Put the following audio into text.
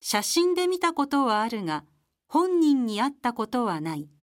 写真で見たことはあるが、本人に会ったことはない。